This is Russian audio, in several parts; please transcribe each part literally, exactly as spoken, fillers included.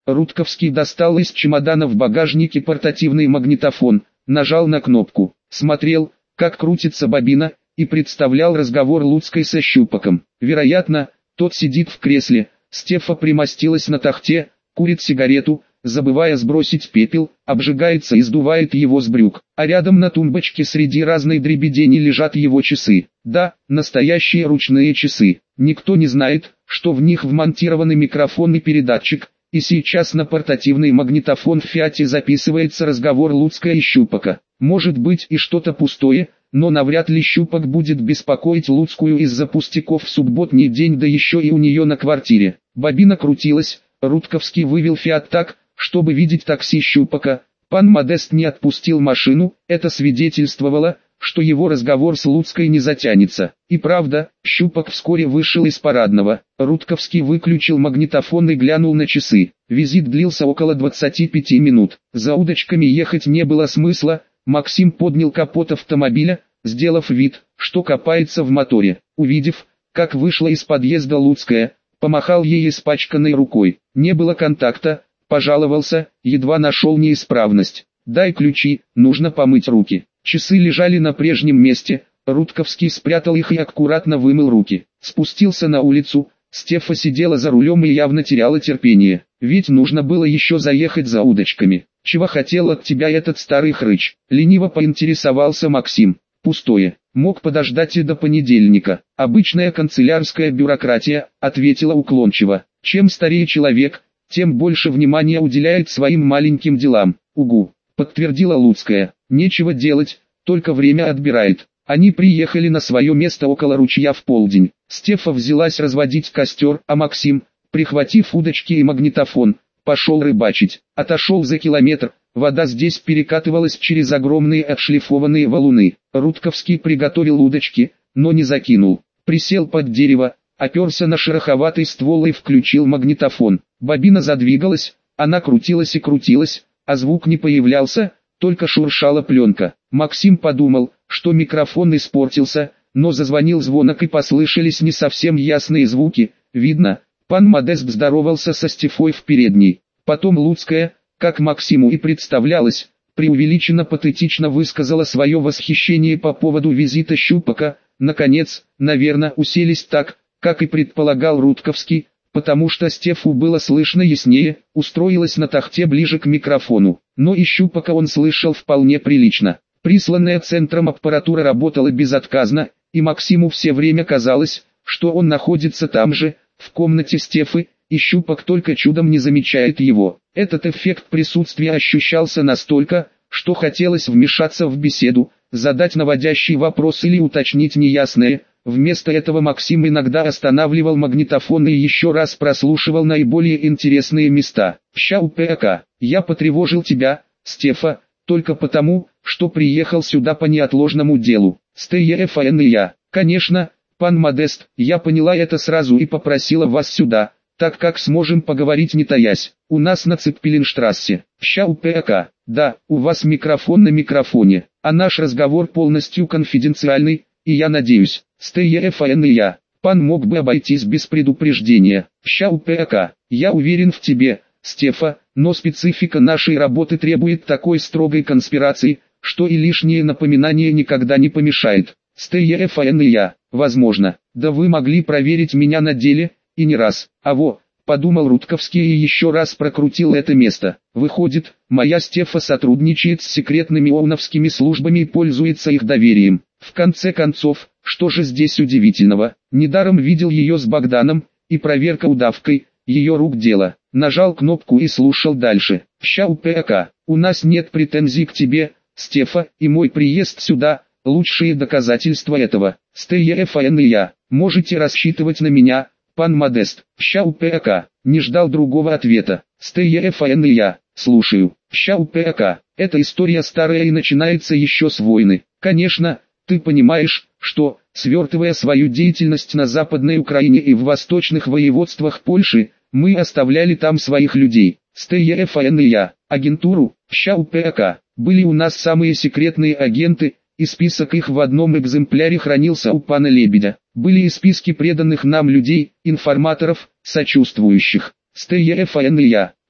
Рудковский достал из чемодана в багажнике портативный магнитофон, нажал на кнопку, смотрел, как крутится бобина, и представлял разговор Луцкой со Щупаком. Вероятно, тот сидит в кресле, Стефа примостилась на тахте, курит сигарету, забывая сбросить пепел, обжигается и сдувает его с брюк, а рядом на тумбочке среди разной дребедени лежат его часы. Да, настоящие ручные часы. Никто не знает, что в них вмонтированы микрофон и передатчик, и сейчас на портативный магнитофон в Фиате записывается разговор Луцкой и Щупака. Может быть и что-то пустое, но навряд ли Щупак будет беспокоить Луцкую из-за пустяков в субботний день, да еще и у нее на квартире. Бобина крутилась, Рудковский вывел Фиат так, чтобы видеть такси Щупака. Пан Модест не отпустил машину, это свидетельствовало, что его разговор с Луцкой не затянется. И правда, Щупак вскоре вышел из парадного. Рудковский выключил магнитофон и глянул на часы. Визит длился около двадцати пяти минут. За удочками ехать не было смысла. Максим поднял капот автомобиля, сделав вид, что копается в моторе. Увидев, как вышла из подъезда Луцкая, помахал ей испачканной рукой. Не было контакта, пожаловался, едва нашел неисправность. «Дай ключи, нужно помыть руки». Часы лежали на прежнем месте, Рудковский спрятал их и аккуратно вымыл руки. Спустился на улицу, Стефа сидела за рулем и явно теряла терпение. Ведь нужно было еще заехать за удочками. «Чего хотел от тебя этот старый хрыч?» — лениво поинтересовался Максим. «Пустое. Мог подождать и до понедельника. Обычная канцелярская бюрократия», — ответила уклончиво. «Чем старее человек, тем больше внимания уделяет своим маленьким делам». «Угу», — подтвердила Луцкая. «Нечего делать, только время отбирает». Они приехали на свое место около ручья в полдень. Стефа взялась разводить костер, а Максим, прихватив удочки и магнитофон, пошел рыбачить. Отошел за километр, вода здесь перекатывалась через огромные отшлифованные валуны. Рудковский приготовил удочки, но не закинул. Присел под дерево, оперся на шероховатый ствол и включил магнитофон. Бобина задвигалась, она крутилась и крутилась, а звук не появлялся, только шуршала пленка. Максим подумал, что микрофон испортился, но зазвонил звонок и послышались не совсем ясные звуки. Видно, пан Модест здоровался со Стефой в передней. Потом Луцкая, как Максиму и представлялось, преувеличенно патетично высказала свое восхищение по поводу визита Щупака. Наконец, наверное, уселись так, как и предполагал Рудковский, потому что Стефу было слышно яснее, устроилась на тахте ближе к микрофону. Но и Щупака он слышал вполне прилично. Присланная центром аппаратура работала безотказно, и Максиму все время казалось, что он находится там же, в комнате Стефы, и Щупак только чудом не замечает его. Этот эффект присутствия ощущался настолько, что хотелось вмешаться в беседу, задать наводящий вопрос или уточнить неясное. Вместо этого Максим иногда останавливал магнитофон и еще раз прослушивал наиболее интересные места. «Ща-упэка, я потревожил тебя, Стефа, только потому, что приехал сюда по неотложному делу. Стефан и я. Конечно, пан Модест, я поняла это сразу и попросила вас сюда, так как сможем поговорить не таясь. У нас на Цеппелинштрассе. Ща-упэка, да, у вас микрофон на микрофоне, а наш разговор полностью конфиденциальный, и я надеюсь, Стефан и я, пан мог бы обойтись без предупреждения. Ща-упэка, я уверен в тебе, Стефа, но специфика нашей работы требует такой строгой конспирации, что и лишнее напоминание никогда не помешает. Стефан и я, возможно, да вы могли проверить меня на деле, и не раз. А во, подумал Рудковский и еще раз прокрутил это место. Выходит, моя Стефа сотрудничает с секретными ОУНовскими службами и пользуется их доверием. В конце концов, что же здесь удивительного? Недаром видел ее с Богданом, и проверка удавкой, ее рук дело. Нажал кнопку и слушал дальше. «Ща-упэка, у нас нет претензий к тебе, Стефа, и мой приезд сюда – лучшие доказательства этого. Стефан и я, можете рассчитывать на меня, пан Модест». «Ща-упэка», не ждал другого ответа. «Стефан и я, слушаю». «Ща-упэка, эта история старая и начинается еще с войны. Конечно, ты понимаешь, что, свертывая свою деятельность на Западной Украине и в восточных воеводствах Польши, мы оставляли там своих людей. Стефан и я, агентуру, Ща-упэка, были у нас самые секретные агенты, и список их в одном экземпляре хранился у пана Лебедя. Были и списки преданных нам людей, информаторов, сочувствующих. Стефан и я,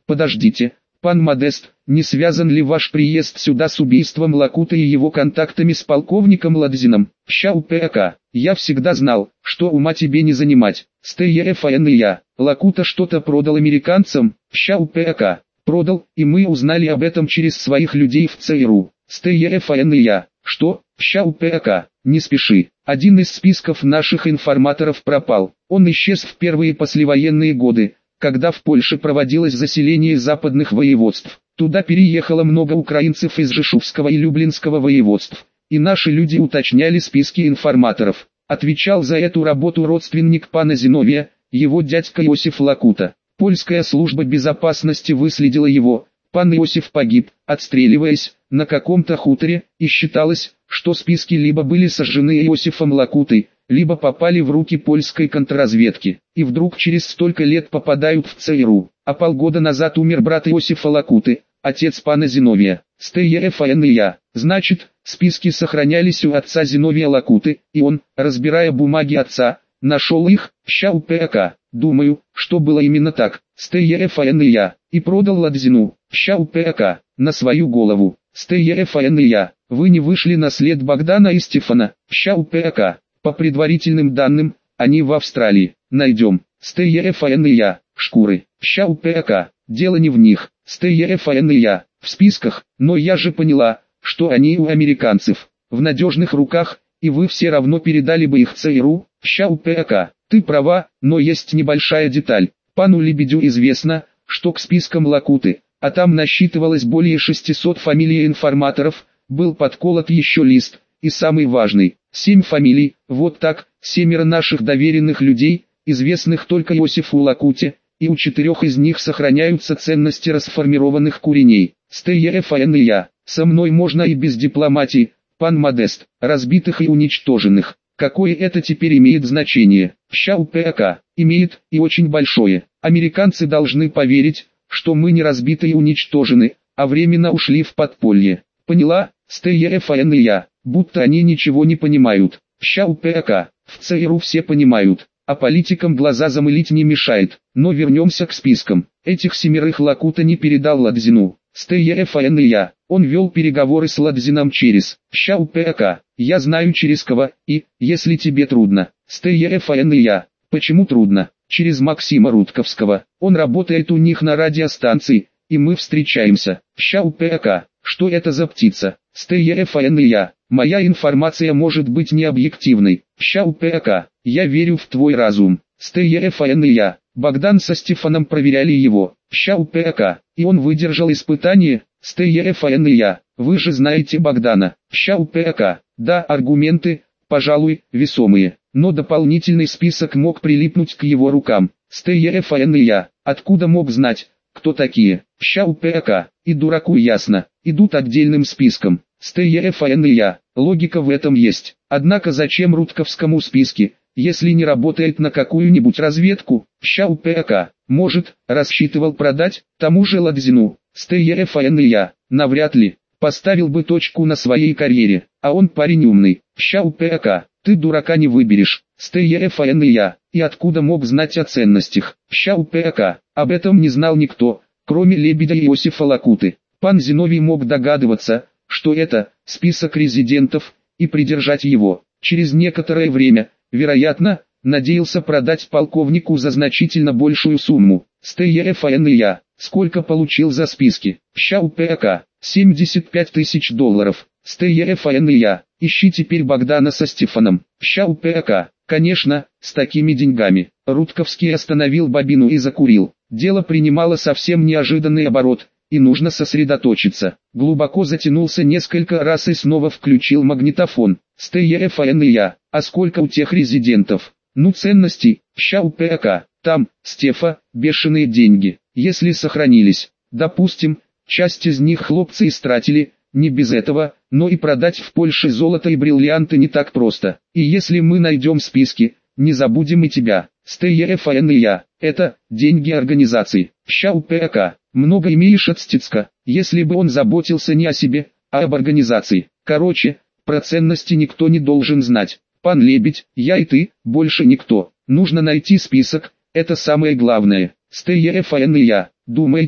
Подождите, пан Модест, не связан ли ваш приезд сюда с убийством Лакута и его контактами с полковником Ладзином? Ща ПК. Я всегда знал, что ума тебе не занимать. СТЕФАН и я. Лакута что-то продал американцам? Ща ПК. Продал, и мы узнали об этом через своих людей в ЦРУ. СТЕФАН и я. Что? Ща ПК. Не спеши. Один из списков наших информаторов пропал. Он исчез в первые послевоенные годы, когда в Польше проводилось заселение западных воеводств. Туда переехало много украинцев из Жешувского и Люблинского воеводств, и наши люди уточняли списки информаторов. Отвечал за эту работу родственник пана Зиновия, его дядька Иосиф Лакута. Польская служба безопасности выследила его. Пан Иосиф погиб, отстреливаясь, на каком-то хуторе, и считалось, что списки либо были сожжены Иосифом Лакутой, либо попали в руки польской контрразведки, и вдруг через столько лет попадают в ЦРУ. А полгода назад умер брат Иосифа Лакуты, отец пана Зиновия. СТЕФАН и я. Значит, списки сохранялись у отца Зиновия Лакуты, и он, разбирая бумаги отца, нашел их. Ща ПК. Думаю, что было именно так. СТЕФАН и я. И продал Ладзину. Ща ПК. На свою голову. СТЕФАН и я. Вы не вышли на след Богдана и Стефана. Ща ПК. По предварительным данным, они в Австралии. Найдем. СТЕФАН и я. Шкуры. Ща ПК. Дело не в них. СТЕФАН и я. В списках, но я же поняла, что они у американцев. В надежных руках, и вы все равно передали бы их ЦРУ. Ща ПК. Ты права, но есть небольшая деталь. Пану Лебедю известно, что к спискам Лакуты, а там насчитывалось более шестисот фамилий информаторов, был подколот еще лист, и самый важный, семь фамилий, вот так, семеро наших доверенных людей, известных только Иосифу Лакуте, и у четырех из них сохраняются ценности расформированных куреней. СТЕФАН и я. Со мной можно и без дипломатии, пан Модест, разбитых и уничтоженных. Какое это теперь имеет значение? Ща ПК. Имеет, и очень большое. Американцы должны поверить, что мы не разбиты и уничтожены, а временно ушли в подполье. Поняла? СТЕФАН и я. Будто они ничего не понимают. Ща ПК. В ЦРУ все понимают, а политикам глаза замылить не мешает. Но вернемся к спискам. Этих семерых Лакута не передал Ладзину. СТЕФАН и я. Он вел переговоры с Ладзином через Ща ПК. Я знаю через кого, и, если тебе трудно. СТЕФАН и я. Почему трудно? Через Максима Рудковского. Он работает у них на радиостанции, и мы встречаемся. Ща ПК. Что это за птица? СТЕФАН и я. Моя информация может быть необъективной. Ща ПК. Я верю в твой разум. СТЕФАН и я. Богдан со Стефаном проверяли его. Ща ПК. И он выдержал испытание. СТЕФАН и я. Вы же знаете Богдана. Ща ПК. Да, аргументы, пожалуй, весомые. Но дополнительный список мог прилипнуть к его рукам. СТЕФАН и я. Откуда мог знать, кто такие? Ща ПК. И дураку ясно. Идут отдельным списком. СТЕФАН и я. Логика в этом есть. Однако зачем Рудковскому списки, если не работает на какую-нибудь разведку? Ща ПК. Может, рассчитывал продать тому же Ладзину. СТЕФАН и я. Навряд ли. Поставил бы точку на своей карьере. А он парень умный. Ща ПК. Ты дурака не выберешь. СТЕФАН и я. И откуда мог знать о ценностях? Ща ПК. Об этом не знал никто, кроме Лебедя и Иосифа Лакуты. Пан Зиновий мог догадываться, что это список резидентов, и придержать его. Через некоторое время, вероятно, надеялся продать полковнику за значительно большую сумму. СТЕФАН и я. Сколько получил за списки? Ща ПК. семьдесят пять тысяч долларов. СТЕФАН и я. Ищи теперь Богдана со Стефаном. Ща ПК. Конечно, с такими деньгами. Рудковский остановил бобину и закурил. Дело принимало совсем неожиданный оборот, и нужно сосредоточиться. Глубоко затянулся несколько раз и снова включил магнитофон. СТЕФАН и я. А сколько у тех резидентов? Ну, ценностей. Ща ПК. Там, Стефа, бешеные деньги. Если сохранились, допустим, часть из них хлопцы истратили, не без этого, но и продать в Польше золото и бриллианты не так просто. И если мы найдем списки, не забудем и тебя. СТЕФАН и я. Это деньги организации. Ща ПК. Много имеешь от Стецка, если бы он заботился не о себе, а об организации. Короче, про ценности никто не должен знать. Пан Лебедь, я и ты, больше никто. Нужно найти список, это самое главное. СТЕФАН и я. Думаете,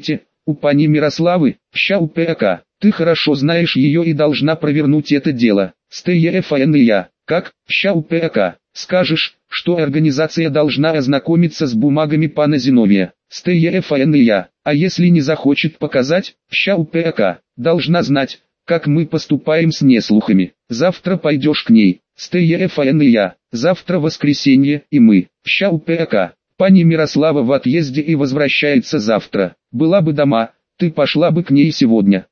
У пани Мирославы, ща у ПК. Ты хорошо знаешь ее и должна провернуть это дело. СТЕФНЯ. Как, ща у ПК. Скажешь, что организация должна ознакомиться с бумагами пана Зиновия. СТЕФНЯ. А если не захочет показать, ща у ПК. Должна знать, как мы поступаем с неслухами. Завтра пойдешь к ней. СТЕФНЯ. Завтра воскресенье, и мы, ща у ПК. Пани Мирослава в отъезде и возвращается завтра. Была бы дома, ты пошла бы к ней сегодня.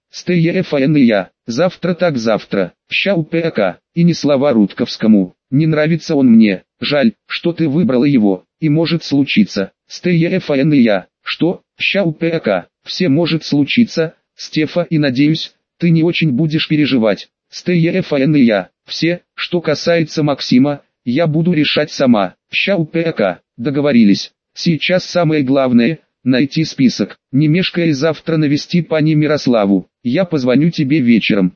СТЕФНЯ. Завтра так завтра, ща у ПК. И ни слова Рудковскому. Не нравится он мне. Жаль, что ты выбрала его. И может случиться. СТЕФНЯ. Что, ща у ПК. Все может случиться, Стефа, и надеюсь, ты не очень будешь переживать. СТЕФНЯ. Все, что касается Максима, я буду решать сама. Ща у ПК. Договорились. Сейчас самое главное – найти список. Не мешкая завтра навести пани Мирославу. Я позвоню тебе вечером.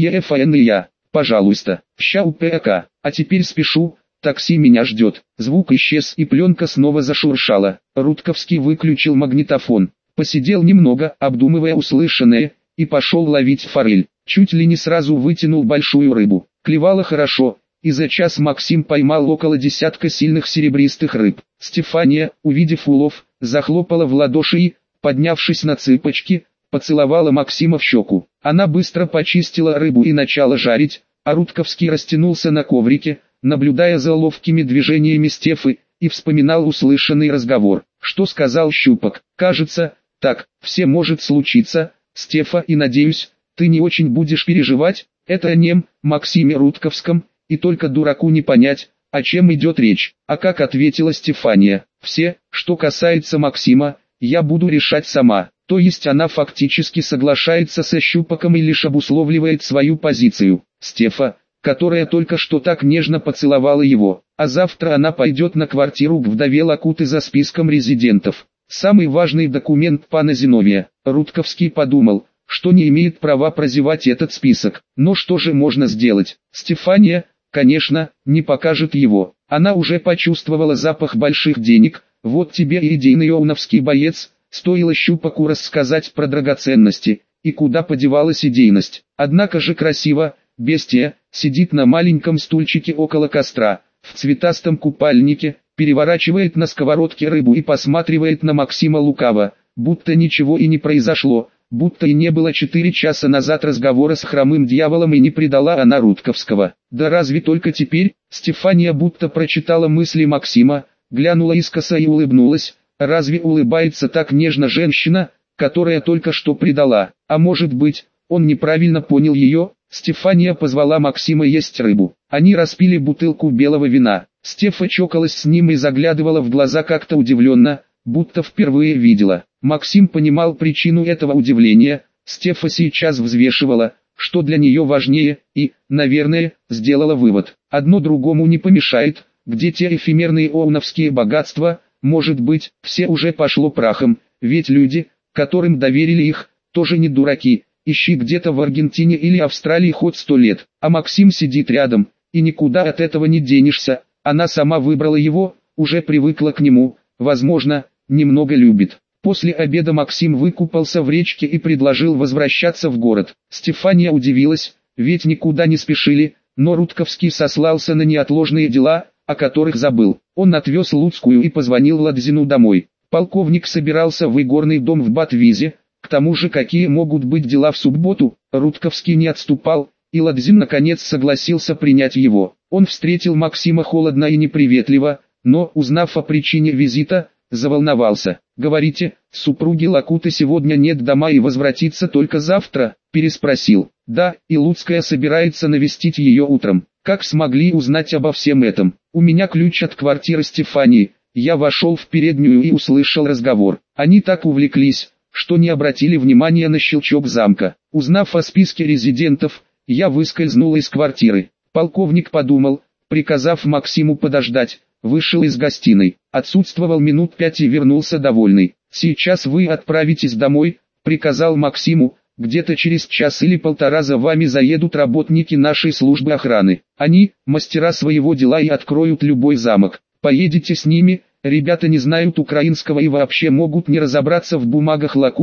СТЕФНЯ. Пожалуйста. Ща у ПК. А теперь спешу, такси меня ждет. Звук исчез и пленка снова зашуршала. Рудковский выключил магнитофон. Посидел немного, обдумывая услышанное, и пошел ловить форель. Чуть ли не сразу вытянул большую рыбу. Клевала хорошо. И за час Максим поймал около десятка сильных серебристых рыб. Стефания, увидев улов, захлопала в ладоши и, поднявшись на цыпочки, поцеловала Максима в щеку. Она быстро почистила рыбу и начала жарить, а Рудковский растянулся на коврике, наблюдая за ловкими движениями Стефы, и вспоминал услышанный разговор. Что сказал Щупак? Кажется, так, все может случиться, Стефа, и надеюсь, ты не очень будешь переживать. Это о нем, Максиме Рудковском. И только дураку не понять, о чем идет речь. А как ответила Стефания: все, что касается Максима, я буду решать сама. То есть она фактически соглашается со Щупаком и лишь обусловливает свою позицию. Стефа, которая только что так нежно поцеловала его, а завтра она пойдет на квартиру к вдове Лакуты за списком резидентов. Самый важный документ пана Зиновия. Рудковский подумал, что не имеет права прозевать этот список. Но что же можно сделать? Стефания, конечно, не покажет его. Она уже почувствовала запах больших денег. Вот тебе и идейный оуновский боец. Стоило Щупаку рассказать про драгоценности, и куда подевалась идейность. Однако же красиво, бестия, сидит на маленьком стульчике около костра, в цветастом купальнике, переворачивает на сковородке рыбу и посматривает на Максима лукаво, будто ничего и не произошло. Будто и не было четыре часа назад разговора с хромым дьяволом и не предала она Рудковского. Да разве только теперь? Стефания будто прочитала мысли Максима, глянула искоса и улыбнулась. Разве улыбается так нежно женщина, которая только что предала? А может быть, он неправильно понял ее? Стефания позвала Максима есть рыбу. Они распили бутылку белого вина. Стефа чокалась с ним и заглядывала в глаза как-то удивленно, будто впервые видела. Максим понимал причину этого удивления. Стефа сейчас взвешивала, что для нее важнее, и, наверное, сделала вывод. Одно другому не помешает. Где те эфемерные оуновские богатства? Может быть, все уже пошло прахом, ведь люди, которым доверили их, тоже не дураки. Ищи где-то в Аргентине или Австралии хоть сто лет, а Максим сидит рядом, и никуда от этого не денешься. Она сама выбрала его, уже привыкла к нему, возможно, немного любит. После обеда Максим выкупался в речке и предложил возвращаться в город. Стефания удивилась, ведь никуда не спешили, но Рудковский сослался на неотложные дела, о которых забыл. Он отвез Луцкую и позвонил Ладзину домой. Полковник собирался в игорный дом в Батвизе. К тому же, какие могут быть дела в субботу? Рудковский не отступал, и Ладзин наконец согласился принять его. Он встретил Максима холодно и неприветливо, но, узнав о причине визита, заволновался. «Говорите, супруги Лакуты сегодня нет дома и возвратится только завтра?» – переспросил. «Да, и Луцкая собирается навестить ее утром. Как смогли узнать обо всем этом? У меня ключ от квартиры Стефании». Я вошел в переднюю и услышал разговор. Они так увлеклись, что не обратили внимания на щелчок замка. Узнав о списке резидентов, я выскользнул из квартиры. Полковник подумал, приказав Максиму подождать, вышел из гостиной. Отсутствовал минут пять и вернулся довольный. «Сейчас вы отправитесь домой», — приказал Максиму. «Где-то через час или полтора за вами заедут работники нашей службы охраны. Они, мастера своего дела, и откроют любой замок. Поедете с ними, ребята не знают украинского и вообще могут не разобраться в бумагах Лакуты,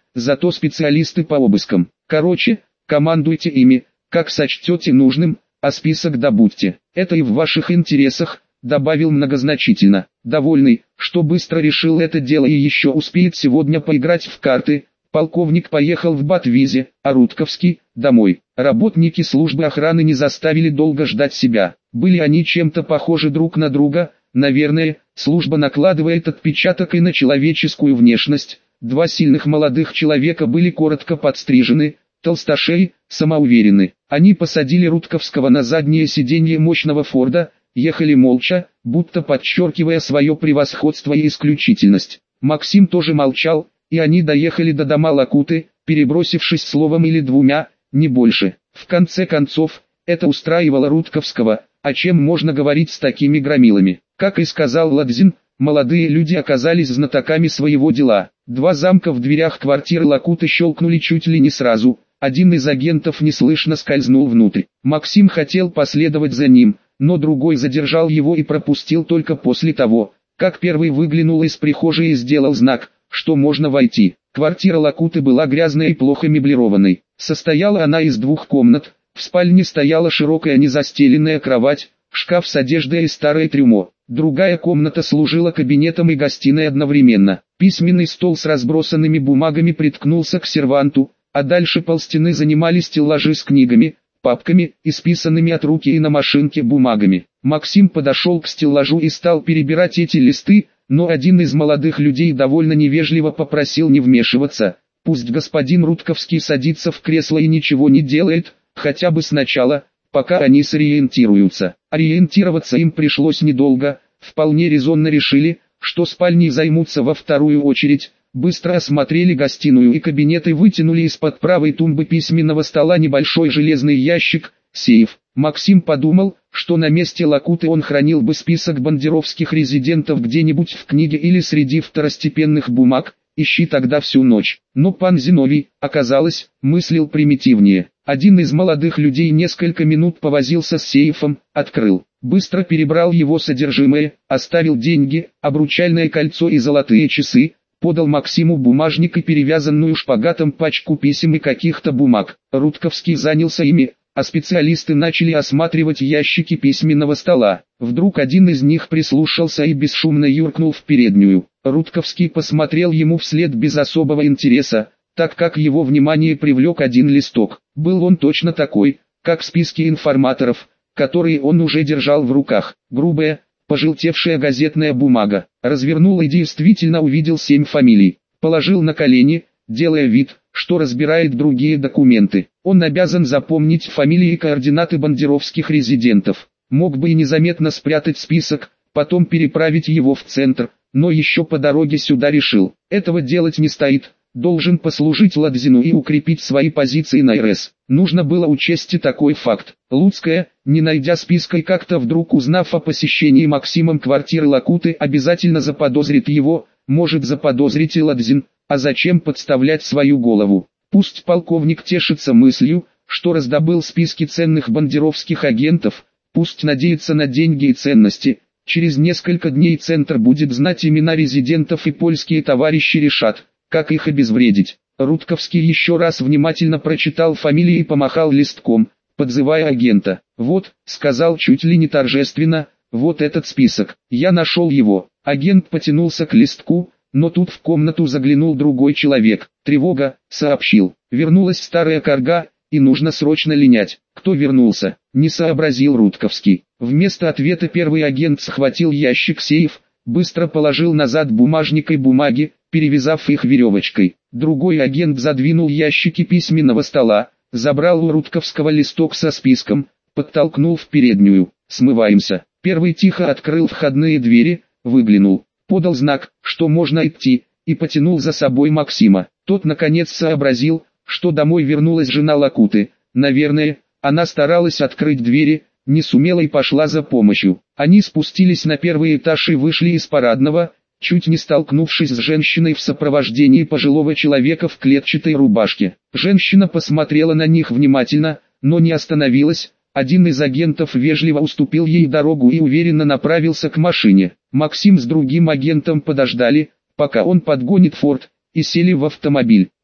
зато специалисты по обыскам. Короче, командуйте ими, как сочтете нужным, а список добудьте. Это и в ваших интересах», — добавил многозначительно. Довольный, что быстро решил это дело и еще успеет сегодня поиграть в карты, полковник поехал в Батвизе, а Рудковский — домой. Работники службы охраны не заставили долго ждать себя. Были они чем-то похожи друг на друга, наверное, служба накладывает отпечаток и на человеческую внешность. Два сильных молодых человека были коротко подстрижены, толстошеи, самоуверены. Они посадили Рудковского на заднее сиденье мощного Форда, ехали молча, будто подчеркивая свое превосходство и исключительность. Максим тоже молчал, и они доехали до дома Лакуты, перебросившись словом или двумя, не больше. В конце концов, это устраивало Рудковского, о чем можно говорить с такими громилами. Как и сказал Ладзин, молодые люди оказались знатоками своего дела. Два замка в дверях квартиры Лакуты щелкнули чуть ли не сразу. Один из агентов неслышно скользнул внутрь. Максим хотел последовать за ним, но другой задержал его и пропустил только после того, как первый выглянул из прихожей и сделал знак, что можно войти. Квартира Лакуты была грязной и плохо меблированной. Состояла она из двух комнат. В спальне стояла широкая незастеленная кровать, шкаф с одеждой и старое трюмо. Другая комната служила кабинетом и гостиной одновременно. Письменный стол с разбросанными бумагами приткнулся к серванту, а дальше полстены занимали стеллажи с книгами, папками, исписанными от руки и на машинке бумагами. Максим подошел к стеллажу и стал перебирать эти листы, но один из молодых людей довольно невежливо попросил не вмешиваться. Пусть господин Рудковский садится в кресло и ничего не делает, хотя бы сначала, пока они сориентируются. Ориентироваться им пришлось недолго, вполне резонно решили, что спальни займутся во вторую очередь. Быстро осмотрели гостиную и кабинет и вытянули из-под правой тумбы письменного стола небольшой железный ящик, сейф. Максим подумал, что на месте Лакуты он хранил бы список бандеровских резидентов где-нибудь в книге или среди второстепенных бумаг, ищи тогда всю ночь. Но пан Зиновий, оказалось, мыслил примитивнее. Один из молодых людей несколько минут повозился с сейфом, открыл, быстро перебрал его содержимое, оставил деньги, обручальное кольцо и золотые часы, подал Максиму бумажник и перевязанную шпагатом пачку писем и каких-то бумаг. Рудковский занялся ими, а специалисты начали осматривать ящики письменного стола. Вдруг один из них прислушался и бесшумно юркнул в переднюю. Рудковский посмотрел ему вслед без особого интереса, так как его внимание привлек один листок. Был он точно такой, как в списке информаторов, которые он уже держал в руках. Грубая, пожелтевшая газетная бумага. Развернул и действительно увидел семь фамилий. Положил на колени, делая вид, что разбирает другие документы. Он обязан запомнить фамилии и координаты бандеровских резидентов. Мог бы и незаметно спрятать список, потом переправить его в центр, но еще по дороге сюда решил. Этого делать не стоит. Должен послужить Ладзину и укрепить свои позиции на РС. Нужно было учесть и такой факт. Луцкая, не найдя списка и как-то вдруг узнав о посещении Максимом квартиры Лакуты, обязательно заподозрит его, может заподозрить и Ладзин, а зачем подставлять свою голову? Пусть полковник тешится мыслью, что раздобыл списки ценных бандеровских агентов, пусть надеется на деньги и ценности. Через несколько дней Центр будет знать имена резидентов и польские товарищи решат, как их обезвредить. Рудковский еще раз внимательно прочитал фамилии и помахал листком, подзывая агента. «Вот», — сказал чуть ли не торжественно, — «вот этот список. Я нашел его». Агент потянулся к листку, но тут в комнату заглянул другой человек. «Тревога», — сообщил. «Вернулась старая карга, и нужно срочно линять». «Кто вернулся?» — не сообразил Рудковский. Вместо ответа первый агент схватил ящик-сейф, быстро положил назад бумажник и бумаги, перевязав их веревочкой. Другой агент задвинул ящики письменного стола, забрал у Рудковского листок со списком, подтолкнул в переднюю. «Смываемся». Первый тихо открыл входные двери, выглянул, подал знак, что можно идти, и потянул за собой Максима. Тот наконец сообразил, что домой вернулась жена Лакуты. Наверное, она старалась открыть двери, не сумела и пошла за помощью. Они спустились на первый этаж и вышли из парадного, чуть не столкнувшись с женщиной в сопровождении пожилого человека в клетчатой рубашке. Женщина посмотрела на них внимательно, но не остановилась. Один из агентов вежливо уступил ей дорогу и уверенно направился к машине. Максим с другим агентом подождали, пока он подгонит Форд, и сели в автомобиль.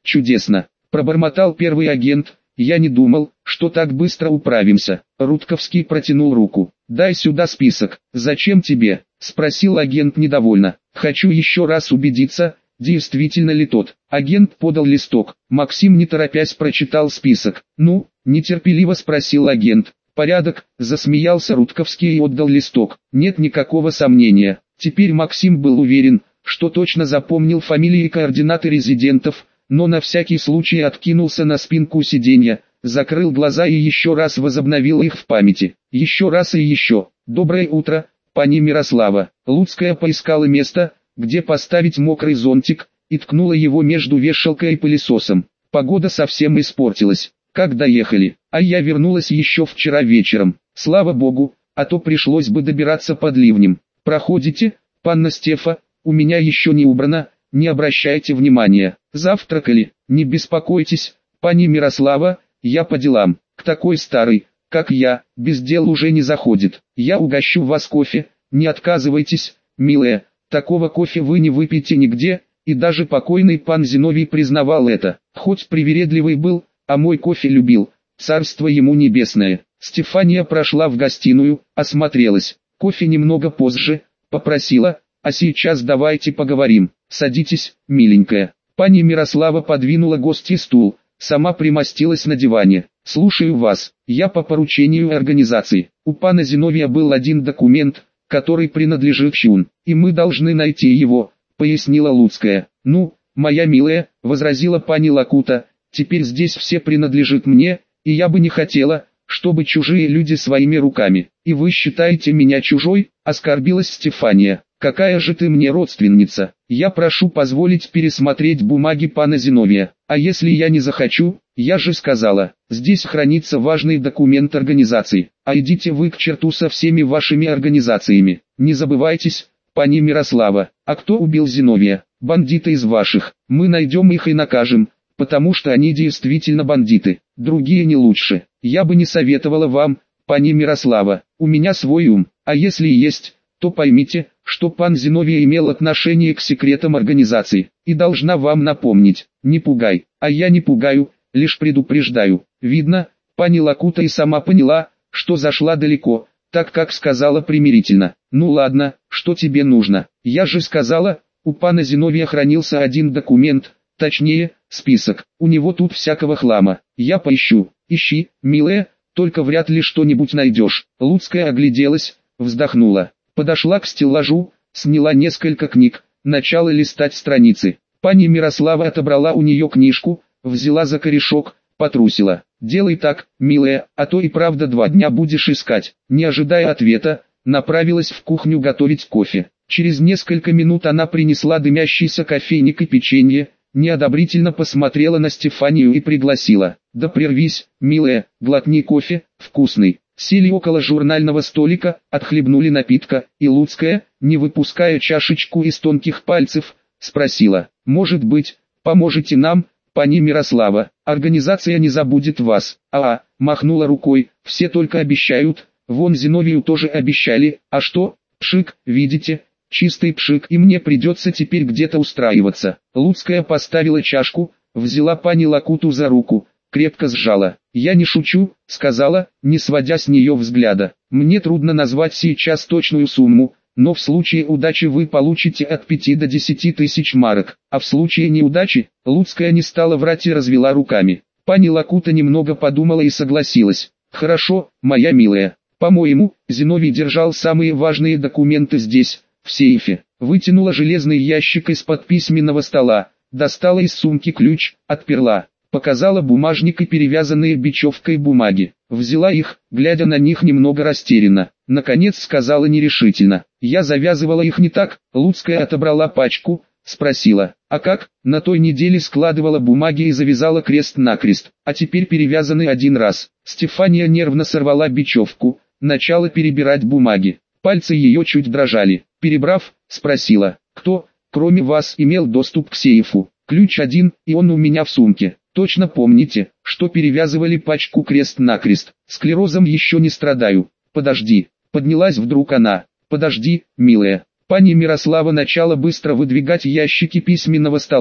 чудесно, пробормотал первый агент, я не думал, что так быстро управимся. Рудковский протянул руку. Дай сюда список. Зачем тебе? Спросил агент недовольно. Хочу еще раз убедиться, действительно ли тот. Агент подал листок. Максим не торопясь прочитал список. Ну, нетерпеливо спросил агент. Порядок, засмеялся Рудковский и отдал листок. Нет никакого сомнения. Теперь Максим был уверен, что точно запомнил фамилии и координаты резидентов, но на всякий случай откинулся на спинку сиденья, закрыл глаза и еще раз возобновил их в памяти. Еще раз и еще. Доброе утро, пани Мирослава. Луцкая поискала место, где поставить мокрый зонтик, и ткнула его между вешалкой и пылесосом. Погода совсем испортилась. Как доехали? А я вернулась еще вчера вечером. Слава богу, а то пришлось бы добираться под ливнем. Проходите, панна Стефа, у меня еще не убрано, не обращайте внимания. Завтракали? Не беспокойтесь, пани Мирослава, я по делам. К такой старой, как я, без дел уже не заходит. Я угощу вас кофе, не отказывайтесь, милая, такого кофе вы не выпьете нигде, и даже покойный пан Зиновий признавал это. Хоть привередливый был, а мой кофе любил, царство ему небесное. Стефания прошла в гостиную, осмотрелась. Кофе немного позже, попросила, а сейчас давайте поговорим. Садитесь, миленькая. Пани Мирослава подвинула гостье стул, сама примостилась на диване. Слушаю вас, я по поручению организации. У пана Зиновия был один документ, который принадлежит Чун, и мы должны найти его, пояснила Луцкая. Ну, моя милая, возразила пани Лакута, теперь здесь все принадлежит мне, и я бы не хотела, чтобы чужие люди своими руками. И вы считаете меня чужой? Оскорбилась Стефания. Какая же ты мне родственница? Я прошу позволить пересмотреть бумаги пана Зиновия. А если я не захочу? Я же сказала, здесь хранится важный документ организации. А идите вы к черту со всеми вашими организациями. Не забывайтесь, пани Мирослава. А кто убил Зиновия? Бандиты из ваших. Мы найдем их и накажем, потому что они действительно бандиты. Другие не лучше. Я бы не советовала вам, пани Мирослава. У меня свой ум. А если есть, то поймите, что пан Зиновий имел отношение к секретам организации, и должна вам напомнить, не пугай, а я не пугаю, лишь предупреждаю. Видно, пани Лакута и сама поняла, что зашла далеко, так как сказала примирительно. Ну ладно, что тебе нужно? Я же сказала, у пана Зиновия хранился один документ, точнее, список, у него тут всякого хлама. Я поищу, ищи, милая, только вряд ли что-нибудь найдешь. Луцкая огляделась, вздохнула. Подошла к стеллажу, сняла несколько книг, начала листать страницы. Пани Мирослава отобрала у нее книжку, взяла за корешок, потрусила. «Делай так, милая, а то и правда два дня будешь искать». Не ожидая ответа, направилась в кухню готовить кофе. Через несколько минут она принесла дымящийся кофейник и печенье, неодобрительно посмотрела на Стефанию и пригласила. «Да прервись, милая, глотни кофе, вкусный». Сели около журнального столика, отхлебнули напитка, и Луцкая, не выпуская чашечку из тонких пальцев, спросила, «Может быть, поможете нам, пани Мирослава, организация не забудет вас». «А-а», махнула рукой, «все только обещают, вон Зиновию тоже обещали, а что, пшик, видите, чистый пшик, и мне придется теперь где-то устраиваться». Луцкая поставила чашку, взяла пани Лакуту за руку, крепко сжала. «Я не шучу», — сказала, не сводя с нее взгляда. «Мне трудно назвать сейчас точную сумму, но в случае удачи вы получите от пяти до десяти тысяч марок, а в случае неудачи...» Луцкая не стала врать и развела руками. Пани Лакута немного подумала и согласилась. «Хорошо, моя милая. По-моему, Зиновий держал самые важные документы здесь, в сейфе». Вытянула железный ящик из-под письменного стола, достала из сумки ключ, отперла. Показала бумажник и перевязанные бечевкой бумаги. Взяла их, глядя на них немного растерянно. Наконец сказала нерешительно. «Я завязывала их не так». Луцкая отобрала пачку, спросила. «А как?» На той неделе складывала бумаги и завязала крест-накрест, а теперь перевязаны один раз. Стефания нервно сорвала бечевку, начала перебирать бумаги. Пальцы ее чуть дрожали. Перебрав, спросила. «Кто, кроме вас, имел доступ к сейфу?» «Ключ один, и он у меня в сумке». «Точно помните, что перевязывали пачку крест-накрест? Склерозом еще не страдаю». «Подожди», поднялась вдруг она. «Подожди, милая». Пани Мирослава начала быстро выдвигать ящики письменного стола,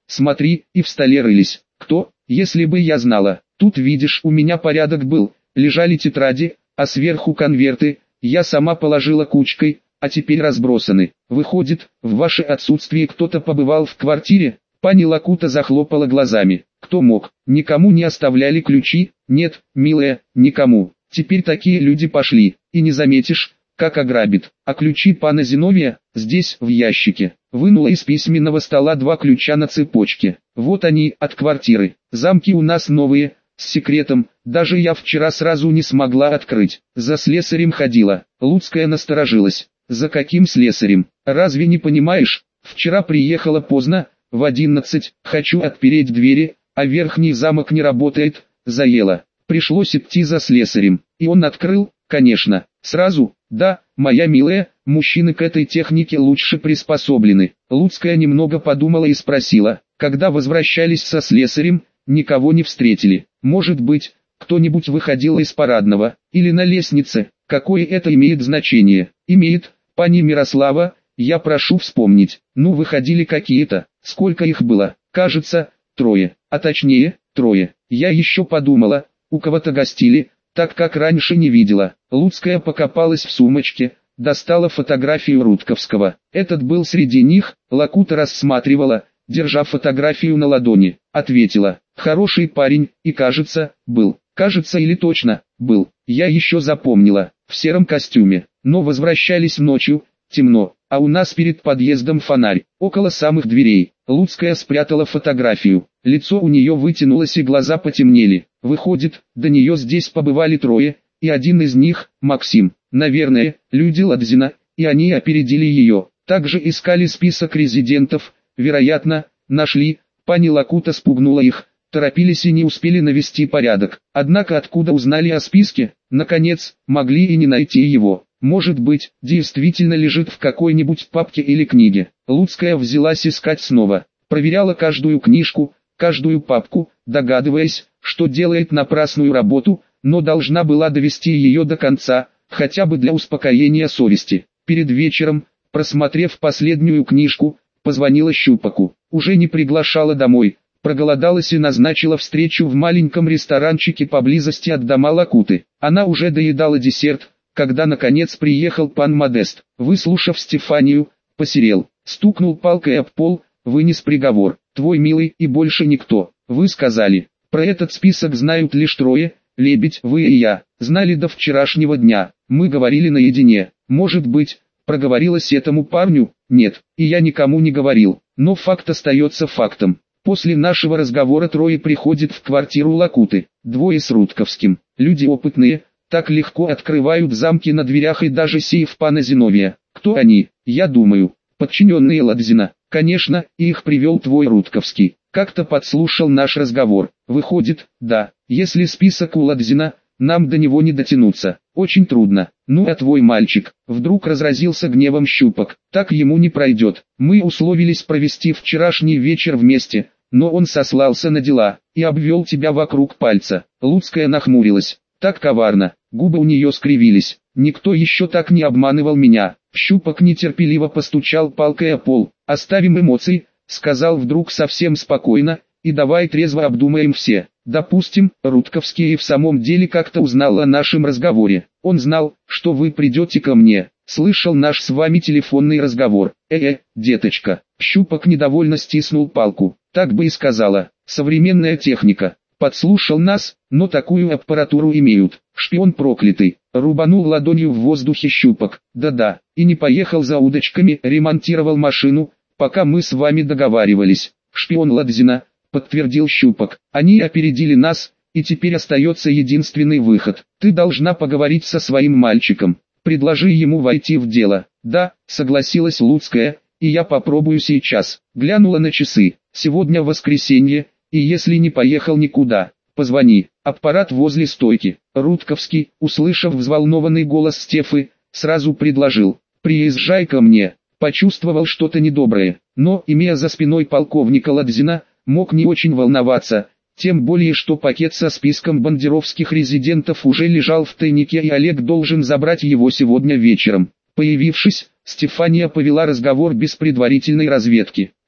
смотри, и в столе рылись. Кто? Если бы я знала. Тут видишь, у меня порядок был, лежали тетради, а сверху конверты, я сама положила кучкой, а теперь разбросаны. Выходит, в ваше отсутствие кто-то побывал в квартире? Пани Лакута захлопала глазами. Кто мог? Никому не оставляли ключи? Нет, милая, никому. Теперь такие люди пошли, и не заметишь, как ограбит. А ключи пана Зиновия, здесь, в ящике. Вынула из письменного стола два ключа на цепочке. Вот они, от квартиры. Замки у нас новые, с секретом, даже я вчера сразу не смогла открыть. За слесарем ходила. Луцкая насторожилась. За каким слесарем? Разве не понимаешь? Вчера приехала поздно, в одиннадцать, хочу отпереть двери, а верхний замок не работает, заело. Пришлось идти за слесарем. И он открыл, конечно, сразу. Да, моя милая, мужчины к этой технике лучше приспособлены. Луцкая немного подумала и спросила, когда возвращались со слесарем, никого не встретили. Может быть, кто-нибудь выходил из парадного, или на лестнице, какое это имеет значение? Имеет, пани Мирослава, я прошу вспомнить. Ну, выходили какие-то, сколько их было? Кажется, трое, а точнее, трое. Я еще подумала, у кого-то гостили, так как раньше не видела. Луцкая покопалась в сумочке, достала фотографию Рудковского. Этот был среди них, Лакута рассматривала, держа фотографию на ладони. Ответила, хороший парень, и кажется, был. Кажется или точно, был. Я еще запомнила, в сером костюме. Но возвращались ночью, темно, а у нас перед подъездом фонарь, около самых дверей. Луцкая спрятала фотографию. Лицо у нее вытянулось и глаза потемнели. Выходит, до нее здесь побывали трое, и один из них, Максим. Наверное, люди Ладзина, и они опередили ее. Также искали список резидентов, вероятно, нашли. Пани Лакута спугнула их, торопились и не успели навести порядок. Однако откуда узнали о списке? Наконец, могли и не найти его. Может быть, действительно лежит в какой-нибудь папке или книге. Луцкая взялась искать снова. Проверяла каждую книжку, каждую папку, догадываясь, что делает напрасную работу, но должна была довести ее до конца, хотя бы для успокоения совести. Перед вечером, просмотрев последнюю книжку, позвонила Щупаку. Уже не приглашала домой, проголодалась и назначила встречу в маленьком ресторанчике поблизости от дома Лакуты. Она уже доедала десерт, когда наконец приехал пан Модест. Выслушав Стефанию, посерел, стукнул палкой об пол, вынес приговор. Твой милый и больше никто. Вы сказали, про этот список знают лишь трое, Лебедь, вы и я, знали до вчерашнего дня. Мы говорили наедине. Может быть, проговорилась этому парню? Нет, и я никому не говорил. Но факт остается фактом. После нашего разговора трое приходят в квартиру Лакуты. Двое с Рудковским. Люди опытные, так легко открывают замки на дверях и даже сейф пана Зиновия. Кто они? Я думаю, подчиненные Ладзина. Конечно, и их привел твой Рудковский. Как-то подслушал наш разговор. Выходит, да, если список у Ладзина, нам до него не дотянуться. Очень трудно. Ну а твой мальчик? Вдруг разразился гневом Щупак. Так ему не пройдет. Мы условились провести вчерашний вечер вместе, но он сослался на дела и обвел тебя вокруг пальца. Луцкая нахмурилась. Так коварно. Губы у нее скривились. Никто еще так не обманывал меня. Щупак нетерпеливо постучал палкой о пол. Оставим эмоции, сказал вдруг совсем спокойно, и давай трезво обдумаем все. Допустим, Рудковский и в самом деле как-то узнал о нашем разговоре. Он знал, что вы придете ко мне. Слышал наш с вами телефонный разговор. Э-э, деточка. Щупак недовольно стиснул палку. Так бы и сказала. Современная техника. Подслушал нас, но такую аппаратуру имеют. Шпион проклятый. Рубанул ладонью в воздухе Щупак. Да-да, и не поехал за удочками, ремонтировал машину, пока мы с вами договаривались. Шпион Ладзина, подтвердил Щупак. Они опередили нас, и теперь остается единственный выход. Ты должна поговорить со своим мальчиком. Предложи ему войти в дело. Да, согласилась Луцкая, и я попробую сейчас. Глянула на часы. Сегодня воскресенье, и если не поехал никуда, позвони. Аппарат возле стойки. Рудковский, услышав взволнованный голос Стефы, сразу предложил. Приезжай ко мне. Почувствовал что-то недоброе, но, имея за спиной полковника Ладзина, мог не очень волноваться, тем более что пакет со списком бандеровских резидентов уже лежал в тайнике и Олег должен забрать его сегодня вечером. Появившись, Стефания повела разговор без предварительной разведки.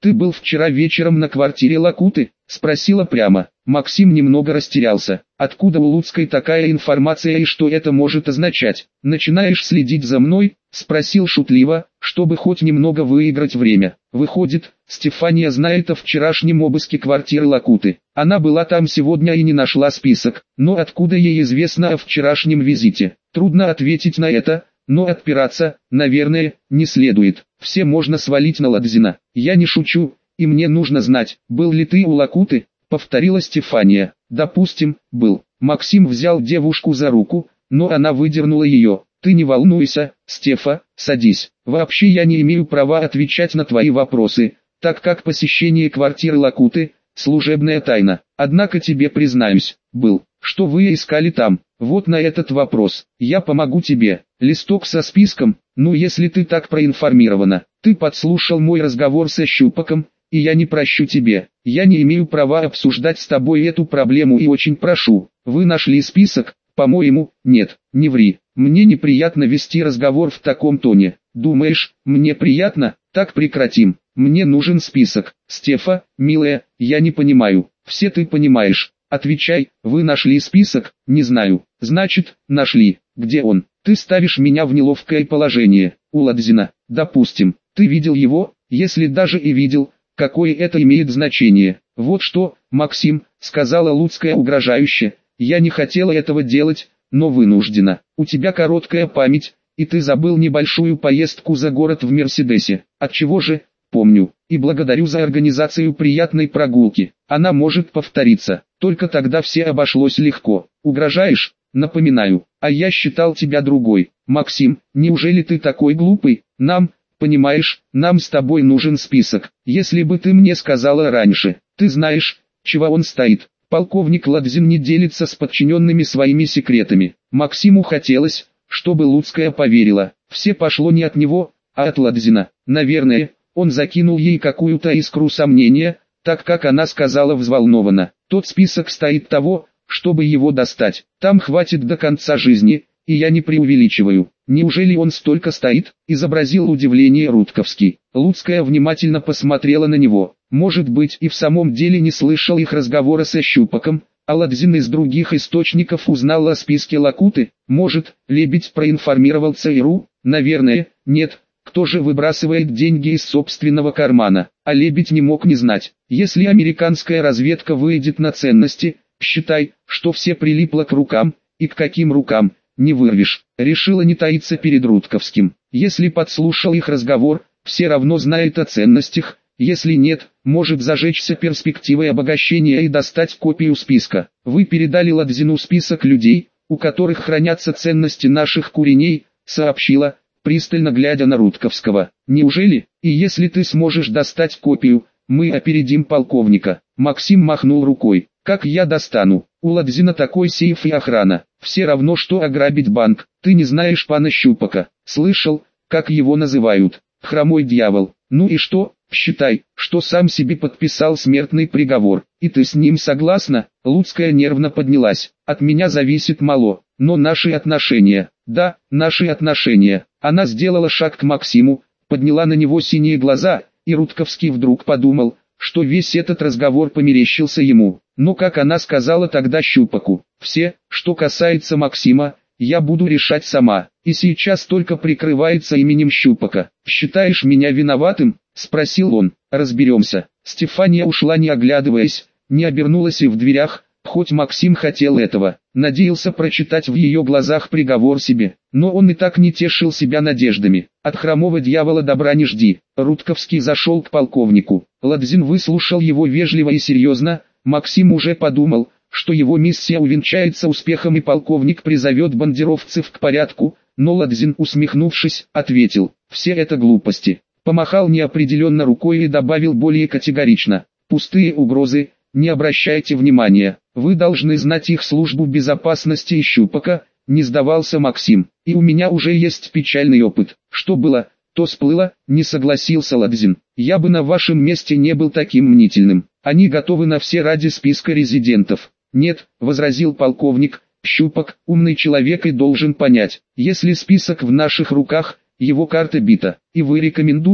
«Ты был вчера вечером на квартире Лакуты?» — спросила прямо. Максим немного растерялся. «Откуда у Луцкой такая информация и что это может означать? Начинаешь следить за мной?» — спросил шутливо, чтобы хоть немного выиграть время. «Выходит, Стефания знает о вчерашнем обыске квартиры Лакуты. Она была там сегодня и не нашла список. Но откуда ей известно о вчерашнем визите? Трудно ответить на это, но отпираться, наверное, не следует. Все можно свалить на Ладзина. Я не шучу, и мне нужно знать, был ли ты у Лакуты?» — повторила Стефания. «Допустим, был». Максим взял девушку за руку, но она выдернула ее. «Ты не волнуйся, Стефа, садись. Вообще я не имею права отвечать на твои вопросы, так как посещение квартиры Лакуты – служебная тайна. Однако тебе признаюсь, был. Что вы искали там? Вот на этот вопрос. Я помогу тебе. Листок со списком, ну если ты так проинформирована. Ты подслушал мой разговор со Щупаком, и я не прощу тебе. Я не имею права обсуждать с тобой эту проблему и очень прошу. Вы нашли список? По-моему, нет, не ври. Мне неприятно вести разговор в таком тоне. Думаешь, мне приятно? Так прекратим. Мне нужен список. Стефа, милая, я не понимаю. Все ты понимаешь. Отвечай, вы нашли список? Не знаю. Значит, нашли. Где он? Ты ставишь меня в неловкое положение. У Ладзина. Допустим, ты видел его? Если даже и видел, какое это имеет значение? Вот что, Максим, сказала Луцкая угрожающе. Я не хотела этого делать, но вынуждена. У тебя короткая память, и ты забыл небольшую поездку за город в Мерседесе. Отчего же? Помню. И благодарю за организацию приятной прогулки. Она может повториться. Только тогда все обошлось легко. Угрожаешь? Напоминаю. А я считал тебя другой. Максим, неужели ты такой глупый? Нам, понимаешь, нам с тобой нужен список. Если бы ты мне сказала раньше. Ты знаешь, чего он стоит. Полковник Ладзин не делится с подчиненными своими секретами. Максиму хотелось, чтобы Луцкая поверила. Все пошло не от него, а от Ладзина. Наверное, он закинул ей какую-то искру сомнения, так как она сказала взволнованно. Тот список стоит того, чтобы его достать. Там хватит до конца жизни, и я не преувеличиваю. Неужели он столько стоит? Изобразил удивление Рудковский. Луцкая внимательно посмотрела на него. Может быть, и в самом деле не слышал их разговора со Щупаком, а Ладзин из других источников узнал о списке Лакуты. Может, Лебедь проинформировал ЦРУ? Наверное, нет. Кто же выбрасывает деньги из собственного кармана? А Лебедь не мог не знать. Если американская разведка выйдет на ценности, считай, что все прилипло к рукам, и к каким рукам, не вырвешь. Решила не таиться перед Рудковским. Если подслушал их разговор, все равно знает о ценностях. Если нет, может зажечься перспективой обогащения и достать копию списка. Вы передали Ладзину список людей, у которых хранятся ценности наших куреней, сообщила, пристально глядя на Рудковского. Неужели? И если ты сможешь достать копию, мы опередим полковника. Максим махнул рукой. Как я достану? У Ладзина такой сейф и охрана. Все равно что ограбить банк. Ты не знаешь пана Щупака. Слышал, как его называют? Хромой дьявол. Ну и что? Считай, что сам себе подписал смертный приговор. И ты с ним согласна? Луцкая нервно поднялась. От меня зависит мало, но наши отношения. Да, наши отношения. Она сделала шаг к Максиму, подняла на него синие глаза, и Рудковский вдруг подумал, что весь этот разговор померещился ему. Но как она сказала тогда Щупаку, все, что касается Максима, я буду решать сама. И сейчас только прикрывается именем Щупака. «Считаешь меня виноватым?» — спросил он. «Разберемся». Стефания ушла не оглядываясь, не обернулась и в дверях, хоть Максим хотел этого. Надеялся прочитать в ее глазах приговор себе. Но он и так не тешил себя надеждами. От хромого дьявола добра не жди. Рудковский зашел к полковнику. Ладзин выслушал его вежливо и серьезно. Максим уже подумал, что его миссия увенчается успехом и полковник призовет бандеровцев к порядку, но Ладзин, усмехнувшись, ответил: «Все это глупости». Помахал неопределенно рукой и добавил более категорично: «Пустые угрозы, не обращайте внимания, вы должны знать их службу безопасности и Щупака». Не сдавался Максим. «И у меня уже есть печальный опыт. Что было, то сплыло», не согласился Ладзин. «Я бы на вашем месте не был таким мнительным. Они готовы на все ради списка резидентов». «Нет», — возразил полковник, — «Щупак, умный человек и должен понять, если список в наших руках, его карта бита. И вы рекомендуете?»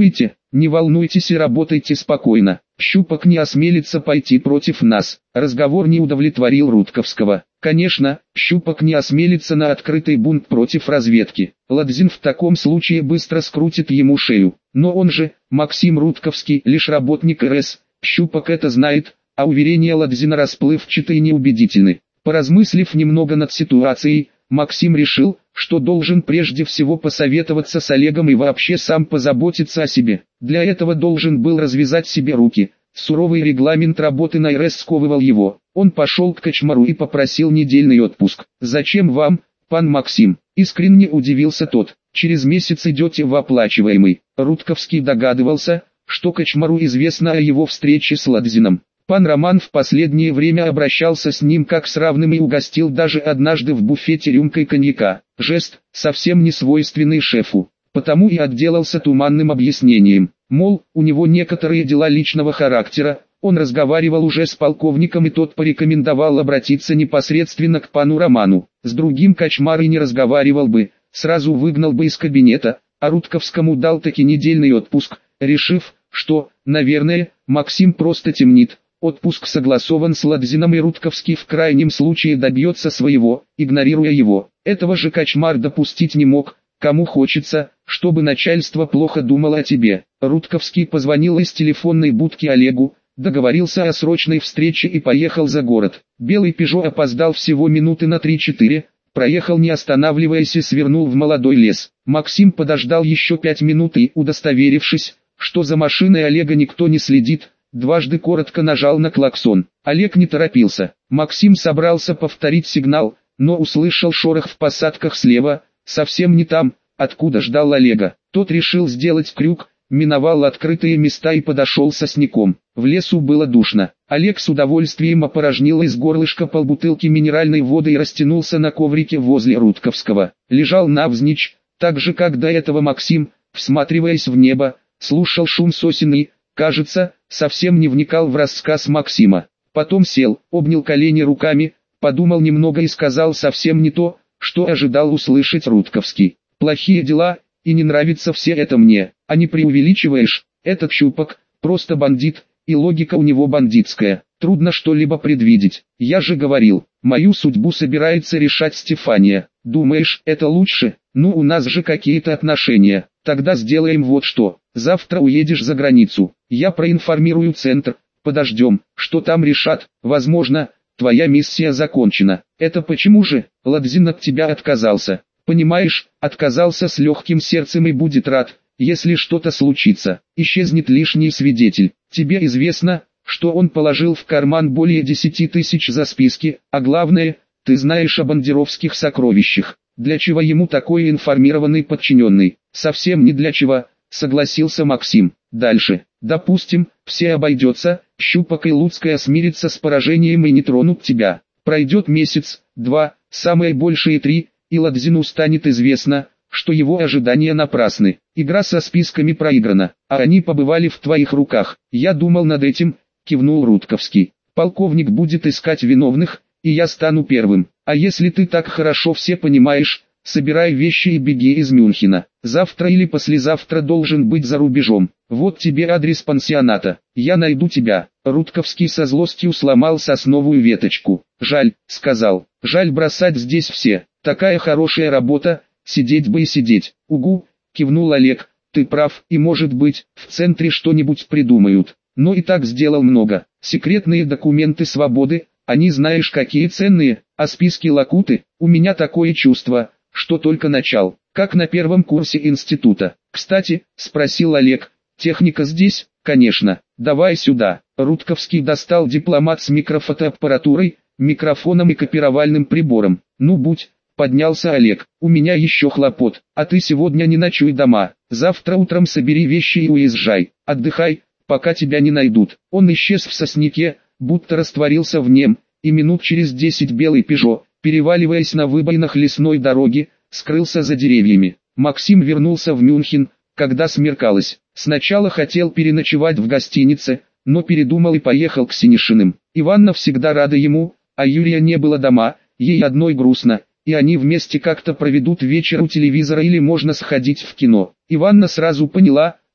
Не волнуйтесь и работайте спокойно. Щупак не осмелится пойти против нас. Разговор не удовлетворил Рудковского. Конечно, Щупак не осмелится на открытый бунт против разведки. Ладзин в таком случае быстро скрутит ему шею. Но он же, Максим Рудковский, лишь работник эр эс. Щупак это знает, а уверения Ладзина расплывчаты и неубедительны. Поразмыслив немного над ситуацией, Максим решил, что должен прежде всего посоветоваться с Олегом и вообще сам позаботиться о себе. Для этого должен был развязать себе руки. Суровый регламент работы на эр эс сковывал его. Он пошел к Кочмару и попросил недельный отпуск. «Зачем вам, пан Максим?» — искренне удивился тот. «Через месяц идете в оплачиваемый». Рудковский догадывался, что Кочмару известно о его встрече с Ладзином. Пан Роман в последнее время обращался с ним как с равным и угостил даже однажды в буфете рюмкой коньяка. Жест, совсем не свойственный шефу. Потому и отделался туманным объяснением. Мол, у него некоторые дела личного характера, он разговаривал уже с полковником и тот порекомендовал обратиться непосредственно к пану Роману. С другим Кочмар и не разговаривал бы, сразу выгнал бы из кабинета, а Рудковскому дал таки недельный отпуск, решив, что, наверное, Максим просто темнит. Отпуск согласован с Ладзином и Рудковский в крайнем случае добьется своего, игнорируя его. Этого же Кочмар допустить не мог. Кому хочется, чтобы начальство плохо думало о тебе. Рудковский позвонил из телефонной будки Олегу, договорился о срочной встрече и поехал за город. Белый Пежо опоздал всего минуты на три-четыре, проехал не останавливаясь и свернул в молодой лес. Максим подождал еще пять минут и, удостоверившись, что за машиной Олега никто не следит, дважды коротко нажал на клаксон. Олег не торопился. Максим собрался повторить сигнал, но услышал шорох в посадках слева, совсем не там, откуда ждал Олега. Тот решил сделать крюк, миновал открытые места и подошел сосняком. В лесу было душно. Олег с удовольствием опорожнил из горлышка полбутылки минеральной воды и растянулся на коврике возле Рудковского. Лежал навзничь, так же как до этого Максим, всматриваясь в небо, слушал шум сосен и, кажется, совсем не вникал в рассказ Максима. Потом сел, обнял колени руками, подумал немного и сказал совсем не то, что ожидал услышать Рудковский. «Плохие дела, и не нравится все это мне, а не преувеличиваешь, этот Щупак, просто бандит, и логика у него бандитская, трудно что-либо предвидеть. Я же говорил, мою судьбу собирается решать Стефания. Думаешь, это лучше? Ну у нас же какие-то отношения. Тогда сделаем вот что. Завтра уедешь за границу. Я проинформирую центр. Подождем, что там решат. Возможно, твоя миссия закончена. Это почему же? Ладзин от тебя отказался. Понимаешь, отказался с легким сердцем и будет рад, если что-то случится. Исчезнет лишний свидетель. Тебе известно, что он положил в карман более десяти тысяч за списки, а главное, ты знаешь о бандеровских сокровищах. Для чего ему такой информированный подчиненный? Совсем не для чего, согласился Максим. Дальше, допустим, все обойдется, Щупак и Луцкая смирятся с поражением и не тронут тебя. Пройдет месяц, два, самые большие три, и Ладзину станет известно, что его ожидания напрасны. Игра со списками проиграна, а они побывали в твоих руках. Я думал над этим, кивнул Рудковский. Полковник будет искать виновных, и я стану первым. А если ты так хорошо все понимаешь, собирай вещи и беги из Мюнхена. Завтра или послезавтра должен быть за рубежом. Вот тебе адрес пансионата. Я найду тебя. Рудковский со злостью сломал сосновую веточку. Жаль, сказал. Жаль бросать здесь все. Такая хорошая работа, сидеть бы и сидеть. Угу, кивнул Олег. Ты прав, и может быть, в центре что-нибудь придумают. Но и так сделал много. Секретные документы свободы, они знаешь какие ценные, а списки Лакуты, у меня такое чувство, что только начал, как на первом курсе института. Кстати, спросил Олег, техника здесь? Конечно, давай сюда. Рудковский достал дипломат с микрофотоаппаратурой, микрофоном и копировальным прибором. Ну будь, поднялся Олег, у меня еще хлопот, а ты сегодня не ночуй дома, завтра утром собери вещи и уезжай, отдыхай, пока тебя не найдут. Он исчез в сосняке, будто растворился в нем, и минут через десять белый Пежо, переваливаясь на выбоинах лесной дороги, скрылся за деревьями. Максим вернулся в Мюнхен, когда смеркалось. Сначала хотел переночевать в гостинице, но передумал и поехал к Синишиным. Иванна всегда рада ему, а Юрия не было дома, ей одной грустно, и они вместе как-то проведут вечер у телевизора или можно сходить в кино. Иванна сразу поняла,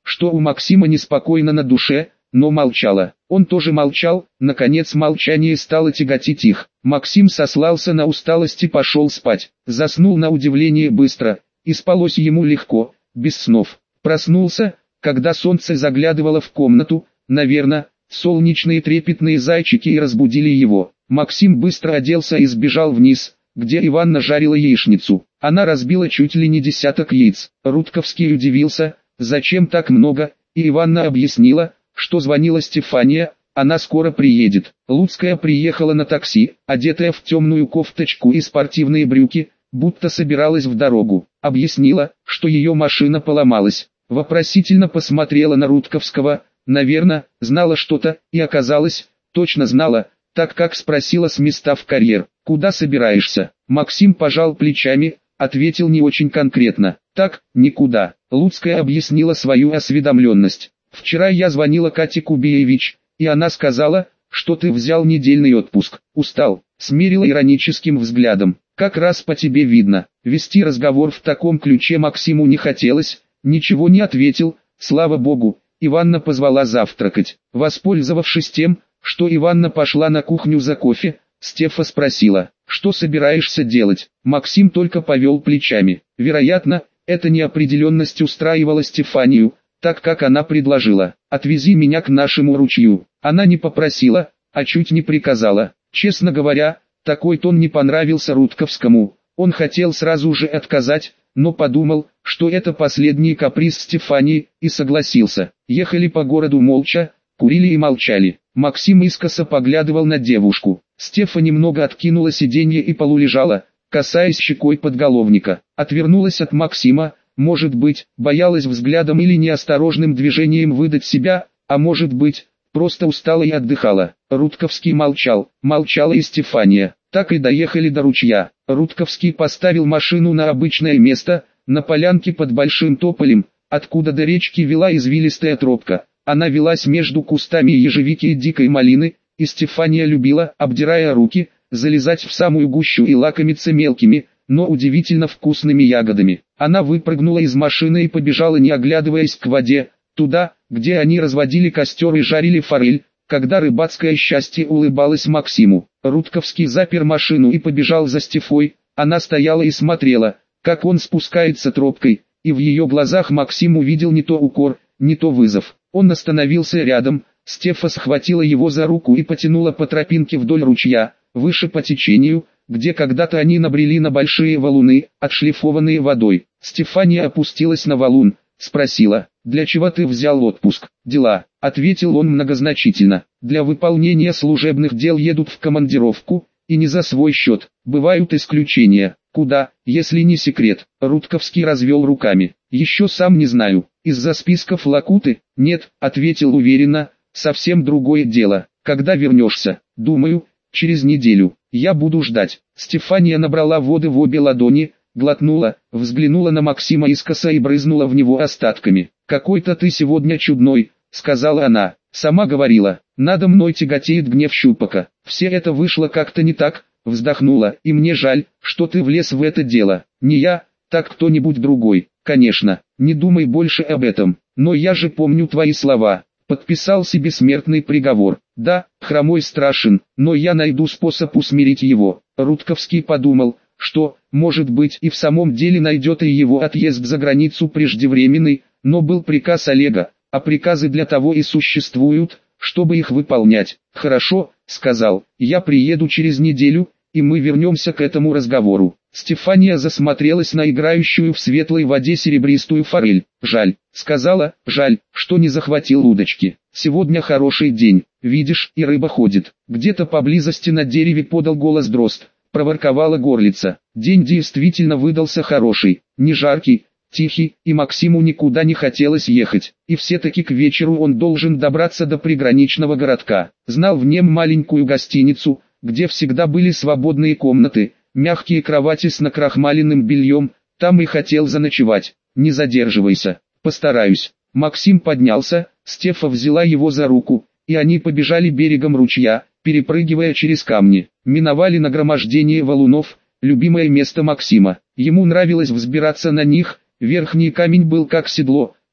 что у Максима неспокойно на душе, но молчала. Он тоже молчал, наконец молчание стало тяготить их. Максим сослался на усталость и пошел спать. Заснул на удивление быстро, и спалось ему легко, без снов. Проснулся, когда солнце заглядывало в комнату, наверное, солнечные трепетные зайчики и разбудили его. Максим быстро оделся и сбежал вниз, где Иванна жарила яичницу. Она разбила чуть ли не десяток яиц. Рудковский удивился, зачем так много, и Иванна объяснила, что звонила Стефания, она скоро приедет. Луцкая приехала на такси, одетая в темную кофточку и спортивные брюки, будто собиралась в дорогу. Объяснила, что ее машина поломалась. Вопросительно посмотрела на Рудковского, наверное, знала что-то, и оказалось, точно знала, так как спросила с места в карьер: «Куда собираешься?» Максим пожал плечами, ответил не очень конкретно: «Так, никуда». Луцкая объяснила свою осведомленность: «Вчера я звонила Кате Кубиевич, и она сказала, что ты взял недельный отпуск. Устал». Смерила ироническим взглядом: «Как раз по тебе видно». Вести разговор в таком ключе Максиму не хотелось, ничего не ответил. Слава богу, Иванна позвала завтракать. Воспользовавшись тем, что Иванна пошла на кухню за кофе, Стефа спросила: «Что собираешься делать?» Максим только повел плечами. Вероятно, эта неопределенность устраивала Стефанию, так как она предложила: «Отвези меня к нашему ручью». Она не попросила, а чуть не приказала. Честно говоря, такой тон не понравился Рудковскому. Он хотел сразу же отказать, но подумал, что это последний каприз Стефании, и согласился. Ехали по городу молча, курили и молчали. Максим искоса поглядывал на девушку. Стефа немного откинула сиденье и полулежала, касаясь щекой подголовника. Отвернулась от Максима, может быть, боялась взглядом или неосторожным движением выдать себя, а может быть, просто устала и отдыхала. Рудковский молчал, молчала и Стефания. Так и доехали до ручья. Рудковский поставил машину на обычное место, на полянке под большим тополем, откуда до речки вела извилистая тропка. Она велась между кустами ежевики и дикой малины, и Стефания любила, обдирая руки, залезать в самую гущу и лакомиться мелкими, но удивительно вкусными ягодами. Она выпрыгнула из машины и побежала, не оглядываясь, к воде, туда, где они разводили костер и жарили форель, когда рыбацкое счастье улыбалось Максиму. Рудковский запер машину и побежал за Стефой. Она стояла и смотрела, как он спускается тропкой, и в ее глазах Максим увидел не то укор, не то вызов. Он остановился рядом, Стефа схватила его за руку и потянула по тропинке вдоль ручья, выше по течению, где когда-то они набрели на большие валуны, отшлифованные водой. Стефания опустилась на валун, спросила: «Для чего ты взял отпуск?» «Дела», — ответил он многозначительно. «Для выполнения служебных дел едут в командировку, и не за свой счет. Бывают исключения. Куда, если не секрет?» Рудковский развел руками. «Еще сам не знаю. Из-за списков Лакуты?» «Нет», — ответил уверенно, — «совсем другое дело. Когда вернешься?» «Думаю, через неделю. Я буду ждать». Стефания набрала воды в обе ладони, глотнула, взглянула на Максима искоса и брызнула в него остатками. «Какой-то ты сегодня чудной», — сказала она. «Сама говорила, надо мной тяготеет гнев Щупака. Все это вышло как-то не так», — вздохнула. «И мне жаль, что ты влез в это дело. Не я, так кто-нибудь другой. Конечно, не думай больше об этом. Но я же помню твои слова. Подписал себе смертный приговор. Да, хромой страшен, но я найду способ усмирить его». Рудковский подумал, что, может быть, и в самом деле найдет и его отъезд за границу преждевременный, но был приказ Олега, а приказы для того и существуют, чтобы их выполнять. «Хорошо», — сказал, — «я приеду через неделю, и мы вернемся к этому разговору». Стефания засмотрелась на играющую в светлой воде серебристую форель. «Жаль», — сказала, — «жаль, что не захватил удочки. Сегодня хороший день, видишь, и рыба ходит». Где-то поблизости на дереве подал голос дрозд. Проворковала горлица. День действительно выдался хороший, не жаркий, тихий, и Максиму никуда не хотелось ехать. И все-таки к вечеру он должен добраться до приграничного городка. Знал в нем маленькую гостиницу, где всегда были свободные комнаты, мягкие кровати с накрахмаленным бельем, там и хотел заночевать. «Не задерживайся, постараюсь». Максим поднялся, Стефа взяла его за руку, и они побежали берегом ручья, перепрыгивая через камни. Миновали нагромождение валунов, любимое место Максима. Ему нравилось взбираться на них, верхний камень был как седло,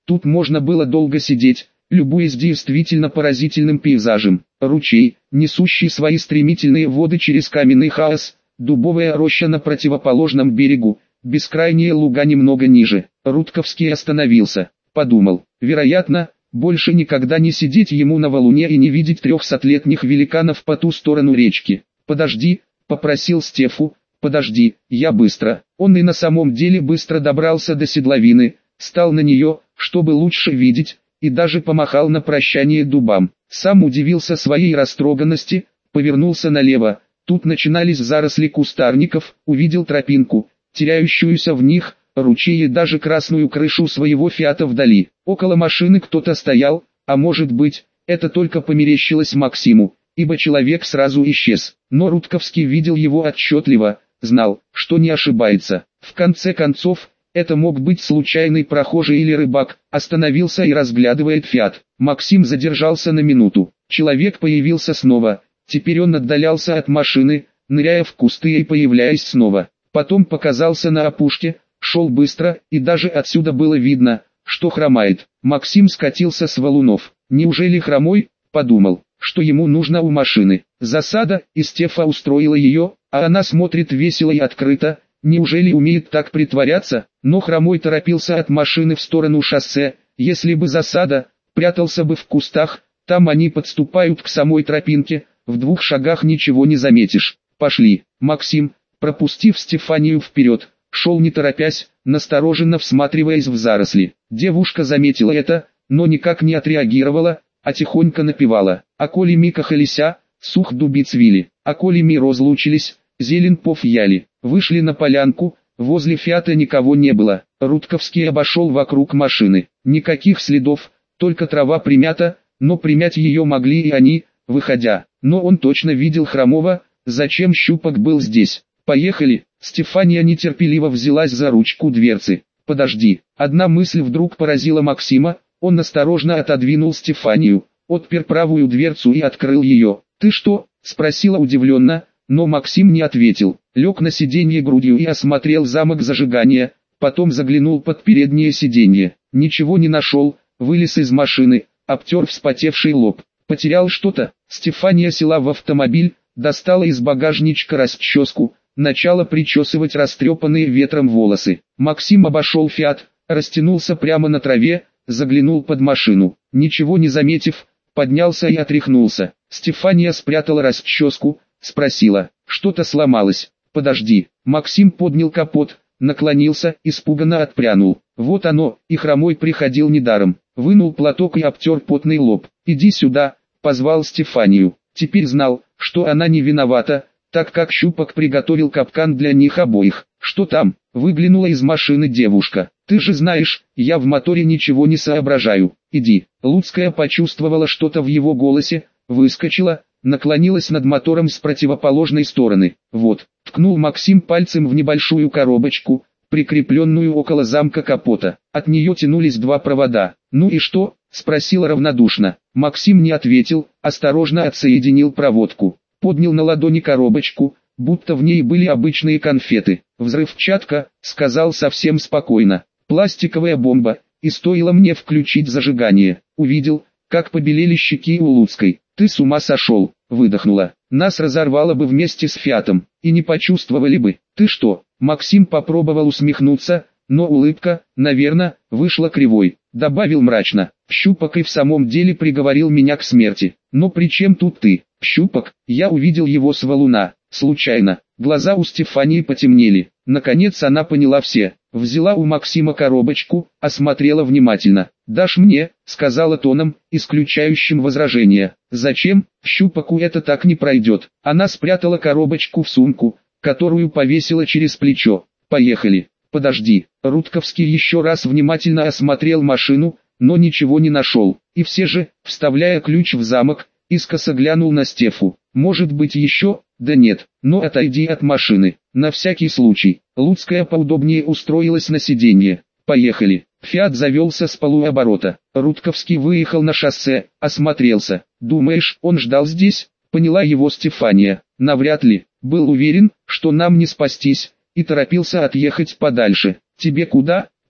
Тут можно было долго сидеть, любуясь действительно поразительным пейзажем. Ручей, несущий свои стремительные воды через каменный хаос, дубовая роща на противоположном берегу, бескрайние луга немного ниже. Рудковский остановился, подумал, вероятно, больше никогда не сидеть ему на валуне и не видеть трехсотлетних великанов по ту сторону речки. «Подожди», — попросил Стефу, — «подожди, я быстро». Он и на самом деле быстро добрался до седловины, стал на нее, чтобы лучше видеть, и даже помахал на прощание дубам. Сам удивился своей растроганности, повернулся налево. Тут начинались заросли кустарников, увидел тропинку, теряющуюся в них, ручей и даже красную крышу своего фиата вдали. Около машины кто-то стоял, а может быть, это только померещилось Максиму, ибо человек сразу исчез. Но Рудковский видел его отчетливо, знал, что не ошибается. В конце концов, это мог быть случайный прохожий или рыбак, остановился и разглядывает фиат. Максим задержался на минуту. Человек появился снова, теперь он отдалялся от машины, ныряя в кусты и появляясь снова. Потом показался на опушке, шел быстро, и даже отсюда было видно, что хромает. Максим скатился с валунов. Неужели хромой? Подумал, что ему нужно у машины. Засада, и Стефа устроила ее, а она смотрит весело и открыто. Неужели умеет так притворяться? Но хромой торопился от машины в сторону шоссе. Если бы засада, прятался бы в кустах, там они подступают к самой тропинке, в двух шагах ничего не заметишь. Пошли. Максим, пропустив Стефанию вперед, шел не торопясь, настороженно всматриваясь в заросли. Девушка заметила это, но никак не отреагировала, а тихонько напевала. А коли ми кахалися, сух дуби цвили, а коли ми розлучились, зелень пов'яли. Вышли на полянку, возле фиата никого не было. Рудковский обошел вокруг машины. Никаких следов, только трава примята, но примять ее могли и они, выходя. Но он точно видел хромого, зачем Щупак был здесь. «Поехали!» Стефания нетерпеливо взялась за ручку дверцы. «Подожди!» Одна мысль вдруг поразила Максима, он осторожно отодвинул Стефанию, отпер правую дверцу и открыл ее. «Ты что?» – спросила удивленно, но Максим не ответил. Лег на сиденье грудью и осмотрел замок зажигания, потом заглянул под переднее сиденье. Ничего не нашел, вылез из машины, обтер вспотевший лоб. Потерял что-то? Стефания села в автомобиль, достала из багажничка расческу, начала причесывать растрепанные ветром волосы. Максим обошел фиат, растянулся прямо на траве, заглянул под машину. Ничего не заметив, поднялся и отряхнулся. Стефания спрятала расческу, спросила, что-то сломалось. «Подожди». Максим поднял капот, наклонился, испуганно отпрянул. Вот оно, и хромой приходил недаром. Вынул платок и обтер потный лоб. «Иди сюда», позвал Стефанию. Теперь знал, что она не виновата, так как Щупак приготовил капкан для них обоих. «Что там?» — выглянула из машины девушка. «Ты же знаешь, я в моторе ничего не соображаю. Иди». Луцкая почувствовала что-то в его голосе, выскочила, наклонилась над мотором с противоположной стороны. «Вот», — ткнул Максим пальцем в небольшую коробочку, прикрепленную около замка капота. От нее тянулись два провода. «Ну и что?» — спросила равнодушно. Максим не ответил, осторожно отсоединил проводку. Поднял на ладони коробочку, будто в ней были обычные конфеты. «Взрывчатка», — сказал совсем спокойно. «Пластиковая бомба», и стоило мне включить зажигание. Увидел, как побелели щеки у Луцкой. «Ты с ума сошел», — выдохнула. «Нас разорвало бы вместе с фиатом, и не почувствовали бы». «Ты что?» Максим попробовал усмехнуться, но улыбка, наверное, вышла кривой. Добавил мрачно: «Щупак и в самом деле приговорил меня к смерти. Но при чем тут ты?» «Щупак, я увидел его с валуна, случайно». Глаза у Стефании потемнели. Наконец она поняла все. Взяла у Максима коробочку, осмотрела внимательно. «Дашь мне?» — сказала тоном, исключающим возражения. «Зачем? Щупаку это так не пройдет». Она спрятала коробочку в сумку, которую повесила через плечо. «Поехали». «Подожди». Рудковский еще раз внимательно осмотрел машину, но ничего не нашел. И все же, вставляя ключ в замок, искоса глянул на Стефу. «Может быть еще?» «Да нет, но отойди от машины, на всякий случай». Луцкая поудобнее устроилась на сиденье. «Поехали». Фиат завелся с полуоборота. Рудковский выехал на шоссе, осмотрелся. «Думаешь, он ждал здесь?» Поняла его Стефания. «Навряд ли. Был уверен, что нам не спастись, и торопился отъехать подальше». «Тебе куда?»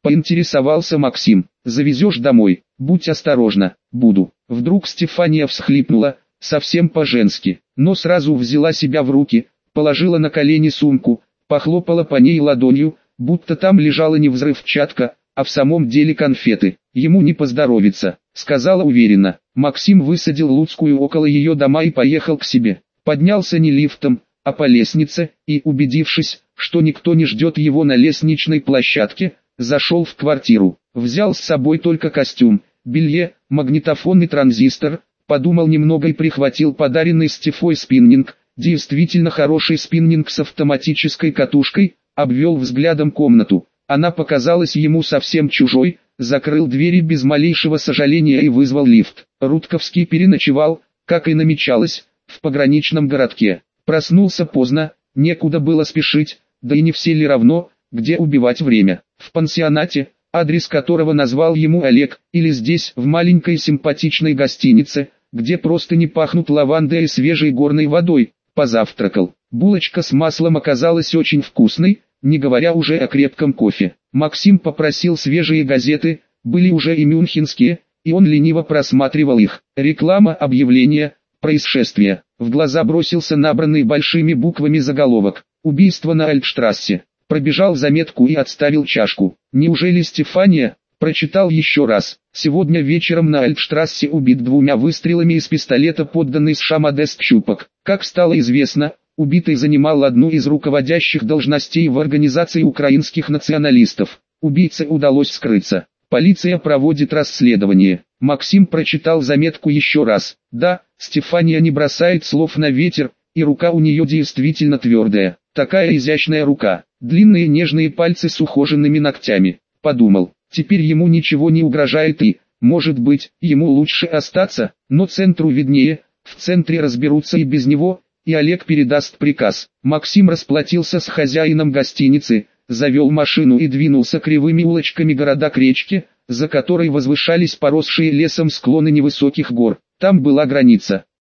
Поинтересовался Максим. Завезешь домой? Будь осторожна. Буду. Вдруг Стефания всхлипнула, совсем по-женски, но сразу взяла себя в руки, положила на колени сумку, похлопала по ней ладонью, будто там лежала не взрывчатка, а в самом деле конфеты. Ему не поздоровится, сказала уверенно. Максим высадил Луцкую около ее дома и поехал к себе. Поднялся не лифтом, а по лестнице, и, убедившись, что никто не ждет его на лестничной площадке, зашел в квартиру. Взял с собой только костюм, белье, магнитофон и транзистор, подумал немного и прихватил подаренный Стефой спиннинг, действительно хороший спиннинг с автоматической катушкой, обвел взглядом комнату. Она показалась ему совсем чужой, закрыл двери без малейшего сожаления и вызвал лифт. Рудковский переночевал, как и намечалось, в пограничном городке. Проснулся поздно, некуда было спешить, да и не все ли равно, где убивать время. В пансионате, адрес которого назвал ему Олег, или здесь, в маленькой симпатичной гостинице, где просто не пахнут лавандой и свежей горной водой, позавтракал. Булочка с маслом оказалась очень вкусной, не говоря уже о крепком кофе. Максим попросил свежие газеты, были уже и мюнхенские, и он лениво просматривал их. Реклама, объявления, происшествия. В глаза бросился набранный большими буквами заголовок. Убийство на Альтштрассе. Пробежал заметку и отставил чашку. Неужели Стефания? Прочитал еще раз. Сегодня вечером на Альтштрассе убит двумя выстрелами из пистолета подданный США Модест Щупак. Как стало известно, убитый занимал одну из руководящих должностей в организации украинских националистов. Убийце удалось скрыться. Полиция проводит расследование. Максим прочитал заметку еще раз. Да, Стефания не бросает слов на ветер, и рука у нее действительно твердая. Такая изящная рука, длинные нежные пальцы с ухоженными ногтями. Подумал, теперь ему ничего не угрожает и, может быть, ему лучше остаться, но центру виднее, в центре разберутся и без него, и Олег передаст приказ. Максим расплатился с хозяином гостиницы, завел машину и двинулся кривыми улочками города к речке, за которой возвышались поросшие лесом склоны невысоких гор. Там была граница.